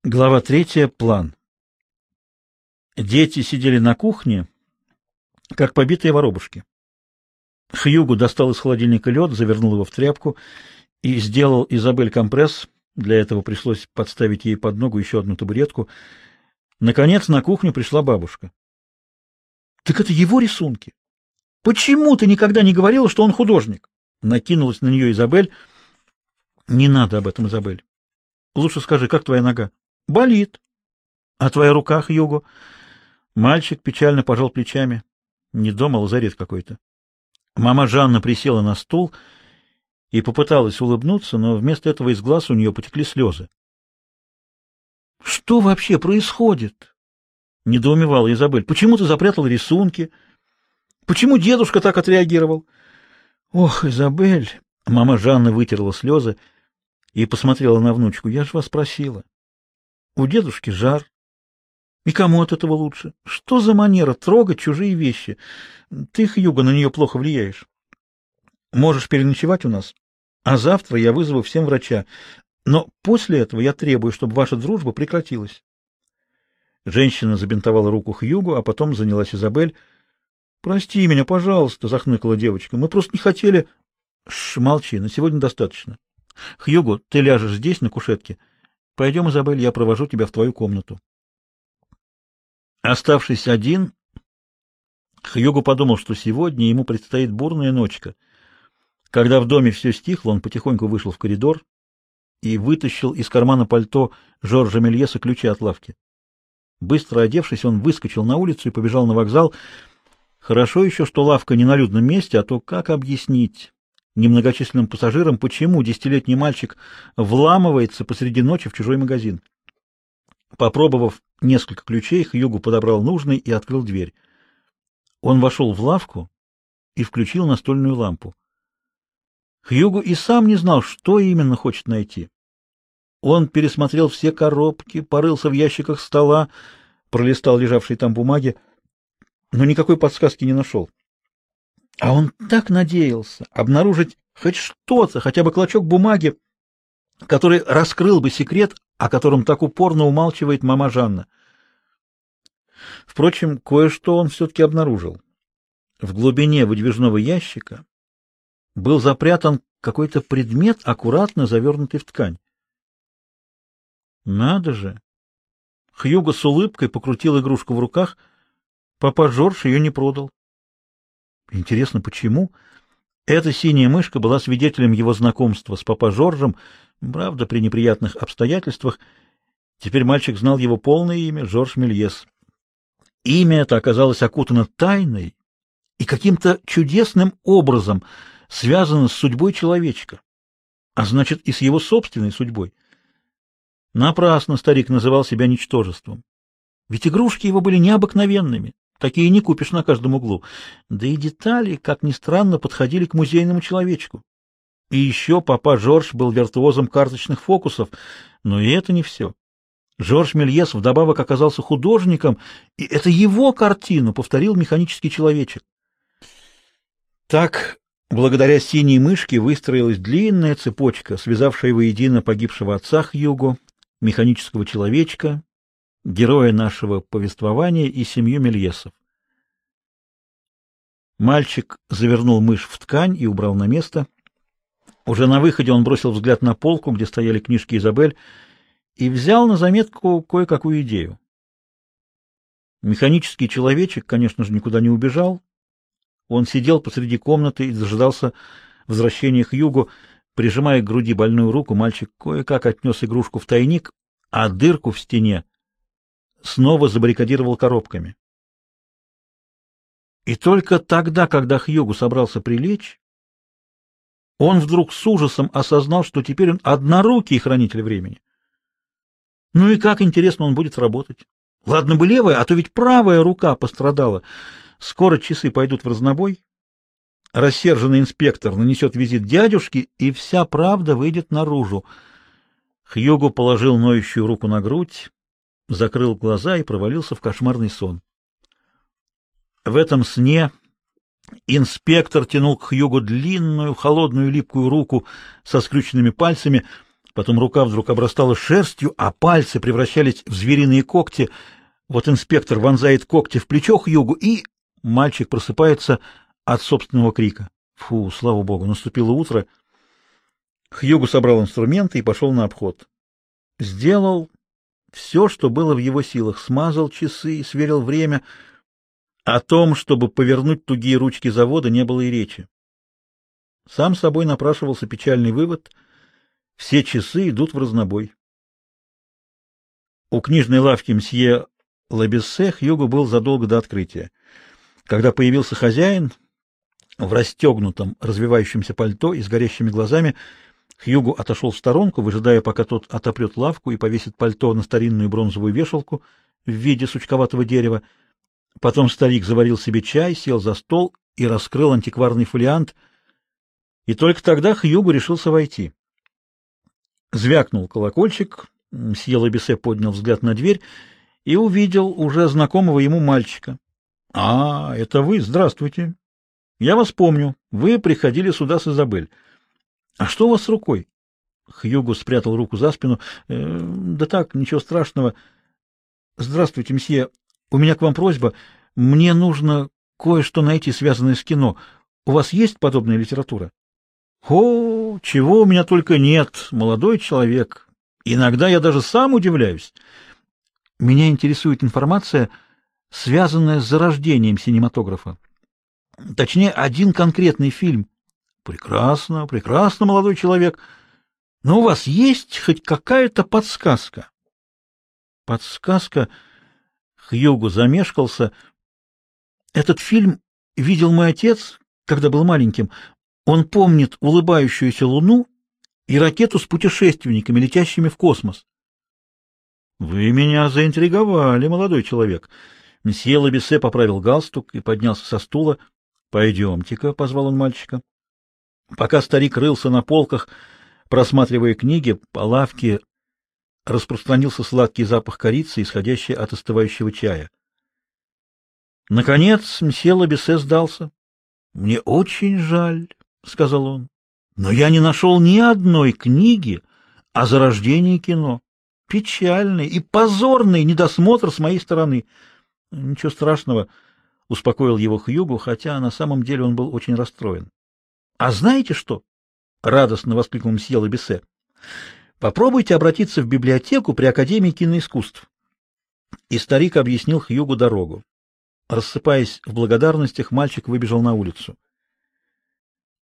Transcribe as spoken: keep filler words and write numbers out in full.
Глава третья. План. Дети сидели на кухне, как побитые воробушки. Хьюго достал из холодильника лед, завернул его в тряпку и сделал Изабель компресс. Для этого пришлось подставить ей под ногу еще одну табуретку. Наконец на кухню пришла бабушка. — Так это его рисунки? Почему ты никогда не говорила, что он художник? Накинулась на нее Изабель. — Не надо об этом, Изабель. Лучше скажи, как твоя нога? — Болит. — А твоя рука, Хьюго? Мальчик печально пожал плечами. Не дома, лазарет какой-то. Мама Жанна присела на стул и попыталась улыбнуться, но вместо этого из глаз у нее потекли слезы. — Что вообще происходит? — недоумевала Изабель. — Почему ты запрятал рисунки? Почему дедушка так отреагировал? — Ох, Изабель! — мама Жанна вытерла слезы и посмотрела на внучку. — Я же вас просила. У дедушки жар. И кому от этого лучше? Что за манера трогать чужие вещи? Ты, Хьюго, на нее плохо влияешь. Можешь переночевать у нас, а завтра я вызову всем врача. Но после этого я требую, чтобы ваша дружба прекратилась. Женщина забинтовала руку Хьюго, а потом занялась Изабель. — Прости меня, пожалуйста, — захныкала девочка. — Мы просто не хотели... — Шш, молчи, на сегодня достаточно. Хьюго, ты ляжешь здесь, на кушетке. Пойдем, Изабель, я провожу тебя в твою комнату. Оставшись один, Хьюго подумал, что сегодня ему предстоит бурная ночка. Когда в доме все стихло, он потихоньку вышел в коридор и вытащил из кармана пальто Жоржа Мельеса ключи от лавки. Быстро одевшись, он выскочил на улицу и побежал на вокзал. Хорошо еще, что лавка не на людном месте, а то как объяснить немногочисленным пассажирам, почему десятилетний мальчик вламывается посреди ночи в чужой магазин. Попробовав несколько ключей, Хьюго подобрал нужный и открыл дверь. Он вошел в лавку и включил настольную лампу. Хьюго и сам не знал, что именно хочет найти. Он пересмотрел все коробки, порылся в ящиках стола, пролистал лежавшие там бумаги, но никакой подсказки не нашел. А он так надеялся обнаружить хоть что-то, хотя бы клочок бумаги, который раскрыл бы секрет, о котором так упорно умалчивает мама Жанна. Впрочем, кое-что он все-таки обнаружил. В глубине выдвижного ящика был запрятан какой-то предмет, аккуратно завернутый в ткань. Надо же! Хьюго с улыбкой покрутил игрушку в руках. Папа Жорж ее не продал. Интересно, почему? Эта синяя мышка была свидетелем его знакомства с папа Жоржем, правда, при неприятных обстоятельствах. Теперь мальчик знал его полное имя — Жорж Мельес. Имя это оказалось окутано тайной и каким-то чудесным образом связано с судьбой человечка, а значит и с его собственной судьбой. Напрасно старик называл себя ничтожеством. Ведь игрушки его были необыкновенными. Такие не купишь на каждом углу. Да и детали, как ни странно, подходили к музейному человечку. И еще папа Жорж был виртуозом карточных фокусов, но и это не все. Жорж Мельес вдобавок оказался художником, и это его картину повторил механический человечек. Так, благодаря синей мышке, выстроилась длинная цепочка, связавшая воедино погибшего отца Хьюго, механического человечка, героя нашего повествования и семью Мельесов. Мальчик завернул мышь в ткань и убрал на место. Уже на выходе он бросил взгляд на полку, где стояли книжки Изабель, и взял на заметку кое-какую идею. Механический человечек, конечно же, никуда не убежал. Он сидел посреди комнаты и дожидался возвращения Хьюго. Прижимая к груди больную руку, мальчик кое-как отнес игрушку в тайник, а дырку в стене снова забаррикадировал коробками. И только тогда, когда Хьюго собрался прилечь, он вдруг с ужасом осознал, что теперь он однорукий хранитель времени. Ну и как, интересно, он будет работать? Ладно бы левая, а то ведь правая рука пострадала. Скоро часы пойдут в разнобой. Рассерженный инспектор нанесет визит дядюшке, и вся правда выйдет наружу. Хьюго положил ноющую руку на грудь, закрыл глаза и провалился в кошмарный сон. В этом сне инспектор тянул к Хьюго длинную, холодную, липкую руку со скрюченными пальцами. Потом рука вдруг обрастала шерстью, а пальцы превращались в звериные когти. Вот инспектор вонзает когти в плечо Хьюгу, и мальчик просыпается от собственного крика. Фу, слава богу, наступило утро. Хьюгу собрал инструменты и пошел на обход. Сделал все, что было в его силах. Смазал часы, сверил время. О том, чтобы повернуть тугие ручки завода, не было и речи. Сам собой напрашивался печальный вывод: все часы идут в разнобой. У книжной лавки мсье Лабессе Хьюгу был задолго до открытия. Когда появился хозяин в расстегнутом, развивающемся пальто и с горящими глазами, Хьюгу отошел в сторонку, выжидая, пока тот отопрет лавку и повесит пальто на старинную бронзовую вешалку в виде сучковатого дерева. Потом старик заварил себе чай, сел за стол и раскрыл антикварный фолиант, и только тогда Хьюгу решился войти. Звякнул колокольчик, мсье Лабессе поднял взгляд на дверь и увидел уже знакомого ему мальчика. — А, это вы, здравствуйте. Я вас помню, вы приходили сюда с Изабель. А что у вас с рукой? Хьюгу спрятал руку за спину. Э, да так, ничего страшного. Здравствуйте, мсье. У меня к вам просьба. Мне нужно кое-что найти, связанное с кино. У вас есть подобная литература? О, чего у меня только нет, молодой человек. Иногда я даже сам удивляюсь. Меня интересует информация, связанная с зарождением синематографа. Точнее, один конкретный фильм. Прекрасно, прекрасно, молодой человек. Но у вас есть хоть какая-то подсказка? Подсказка? Хьюгу замешкался. Этот фильм видел мой отец, когда был маленьким. Он помнит улыбающуюся луну и ракету с путешественниками, летящими в космос. Вы меня заинтриговали, молодой человек. Мсье Лабессе поправил галстук и поднялся со стула. Пойдемте-ка, позвал он мальчика. Пока старик рылся на полках, просматривая книги, по лавке распространился сладкий запах корицы, исходящий от остывающего чая. Наконец мсье Лабессе сдался. — Мне очень жаль, — сказал он, — но я не нашел ни одной книги о зарождении кино. Печальный и позорный недосмотр с моей стороны. — Ничего страшного, — успокоил его Хьюгу, хотя на самом деле он был очень расстроен. — А знаете что? — радостно воскликнул мсье Лабессе. — Попробуйте обратиться в библиотеку при Академии киноискусств. И старик объяснил Хьюгу дорогу. Рассыпаясь в благодарностях, мальчик выбежал на улицу.